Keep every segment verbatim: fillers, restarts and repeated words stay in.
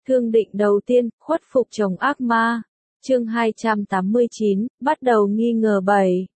Thương định đầu tiên, khuất phục chồng ác ma. Chương hai trăm tám mươi chín, bắt đầu nghi ngờ bảy.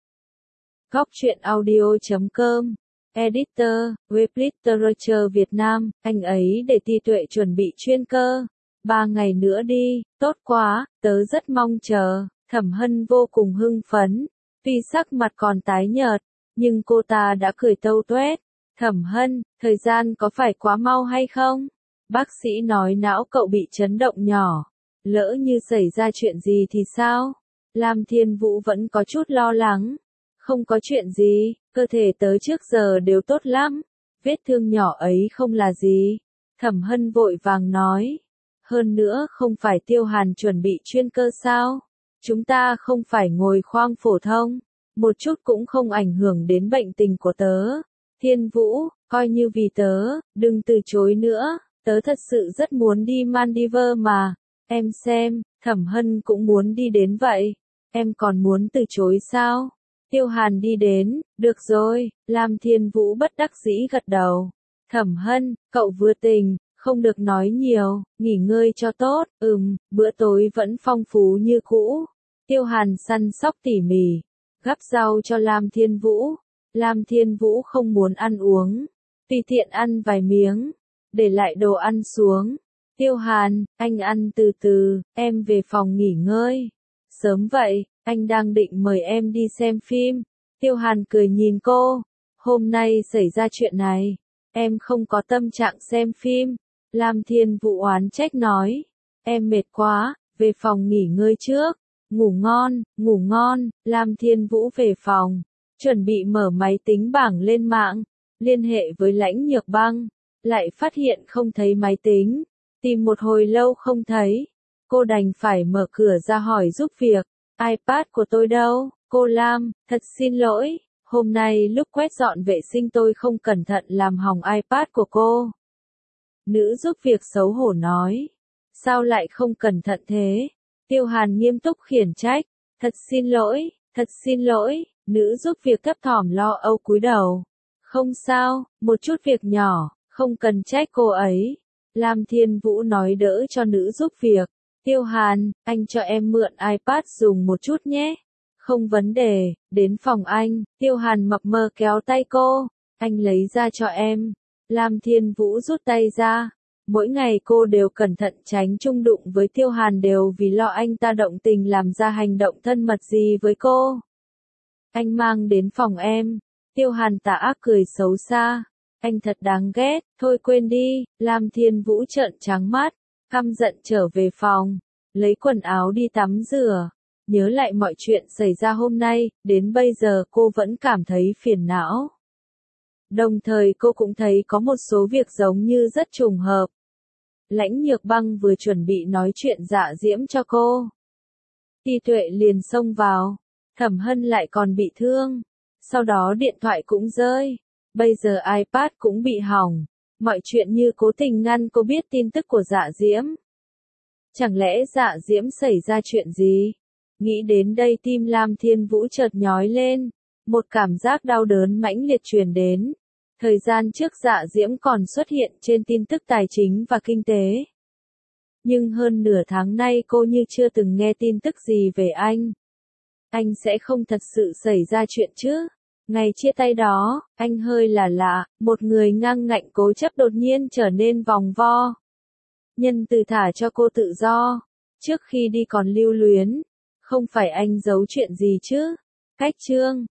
Góc truyện audio chấm com. Editor, web literature Việt Nam, anh ấy để Ti Tuệ chuẩn bị chuyên cơ. Ba ngày nữa đi, tốt quá, tớ rất mong chờ. Thẩm Hân vô cùng hưng phấn. Tuy sắc mặt còn tái nhợt, nhưng cô ta đã cười tâu tuét. Thẩm Hân, thời gian có phải quá mau hay không? Bác sĩ nói não cậu bị chấn động nhỏ. Lỡ như xảy ra chuyện gì thì sao? Lam Thiên Vũ vẫn có chút lo lắng. Không có chuyện gì, cơ thể tớ trước giờ đều tốt lắm. Vết thương nhỏ ấy không là gì. Thẩm Hân vội vàng nói. Hơn nữa không phải Tiêu Hàn chuẩn bị chuyên cơ sao? Chúng ta không phải ngồi khoang phổ thông. Một chút cũng không ảnh hưởng đến bệnh tình của tớ. Thiên Vũ, coi như vì tớ, đừng từ chối nữa. Tớ thật sự rất muốn đi Maldives mà. Em xem, Thẩm Hân cũng muốn đi đến vậy. Em còn muốn từ chối sao? Tiêu Hàn đi đến, được rồi, Lam Thiên Vũ bất đắc dĩ gật đầu. Thẩm Hân, cậu vừa tỉnh, không được nói nhiều, nghỉ ngơi cho tốt, ừm, bữa tối vẫn phong phú như cũ. Tiêu Hàn săn sóc tỉ mỉ, gắp rau cho Lam Thiên Vũ. Lam Thiên Vũ không muốn ăn uống, tùy tiện ăn vài miếng, để lại đồ ăn xuống. Tiêu Hàn, anh ăn từ từ, em về phòng nghỉ ngơi. Sớm vậy, anh đang định mời em đi xem phim. Tiêu Hàn cười nhìn cô. Hôm nay xảy ra chuyện này, em không có tâm trạng xem phim. Lam Thiên Vũ oán trách nói. Em mệt quá, về phòng nghỉ ngơi trước. Ngủ ngon, ngủ ngon. Lam Thiên Vũ về phòng, chuẩn bị mở máy tính bảng lên mạng, liên hệ với Lãnh Nhược Băng. Lại phát hiện không thấy máy tính. Tìm một hồi lâu không thấy. Cô đành phải mở cửa ra hỏi giúp việc. iPad của tôi đâu? Cô Lam, thật xin lỗi. Hôm nay lúc quét dọn vệ sinh tôi không cẩn thận làm hỏng iPad của cô. Nữ giúp việc xấu hổ nói. Sao lại không cẩn thận thế? Tiêu Hàn nghiêm túc khiển trách. Thật xin lỗi, thật xin lỗi. Nữ giúp việc thấp thỏm lo âu cúi đầu. Không sao, một chút việc nhỏ, không cần trách cô ấy. Lam Thiên Vũ nói đỡ cho nữ giúp việc. Tiêu Hàn, anh cho em mượn iPad dùng một chút nhé. Không vấn đề, đến phòng anh. Tiêu Hàn mập mờ kéo tay cô. Anh lấy ra cho em. Lam Thiên Vũ rút tay ra. Mỗi ngày cô đều cẩn thận tránh chung đụng với Tiêu Hàn đều vì lo anh ta động tình làm ra hành động thân mật gì với cô. Anh mang đến phòng em. Tiêu Hàn tà ác cười xấu xa. Anh thật đáng ghét, thôi quên đi. Lam Thiên Vũ trợn trắng mắt, căm giận trở về phòng, lấy quần áo đi tắm rửa. Nhớ lại mọi chuyện xảy ra hôm nay, đến bây giờ cô vẫn cảm thấy phiền não. Đồng thời cô cũng thấy có một số việc giống như rất trùng hợp. Lãnh Nhược Băng vừa chuẩn bị nói chuyện dạ diễm cho cô. Ti Tuệ liền xông vào. Thẩm Hân lại còn bị thương. Sau đó điện thoại cũng rơi. Bây giờ iPad cũng bị hỏng. Mọi chuyện như cố tình ngăn cô biết tin tức của Dạ Diễm. Chẳng lẽ Dạ Diễm xảy ra chuyện gì? Nghĩ đến đây tim Lam Thiên Vũ chợt nhói lên. Một cảm giác đau đớn mãnh liệt truyền đến. Thời gian trước Dạ Diễm còn xuất hiện trên tin tức tài chính và kinh tế. Nhưng hơn nửa tháng nay cô như chưa từng nghe tin tức gì về anh. Anh sẽ không thật sự xảy ra chuyện chứ? Ngày chia tay đó, anh hơi là lạ, một người ngang ngạnh cố chấp đột nhiên trở nên vòng vo. Nhân từ thả cho cô tự do, trước khi đi còn lưu luyến. Không phải anh giấu chuyện gì chứ? Cách chương,